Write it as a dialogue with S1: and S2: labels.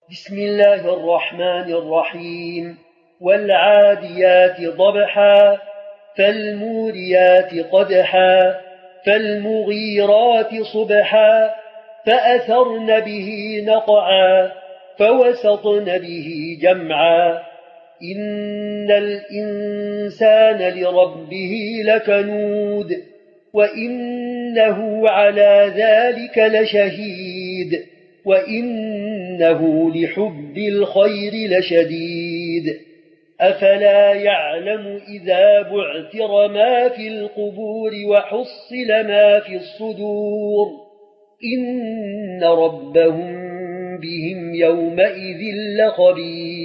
S1: بسم الله الرحمن الرحيم والعاديات ضبحا فالموريات قدحا فالمغيرات صبحا فأثرن به نقعا فوسطن به جمعا إن الإنسان لربه لكنود وإنه على ذلك لشهيد وإنه لحب الخير لشديد أفلا يعلم إذا بعثر ما في القبور وحصل ما في الصدور إن ربهم بهم يومئذ لخبير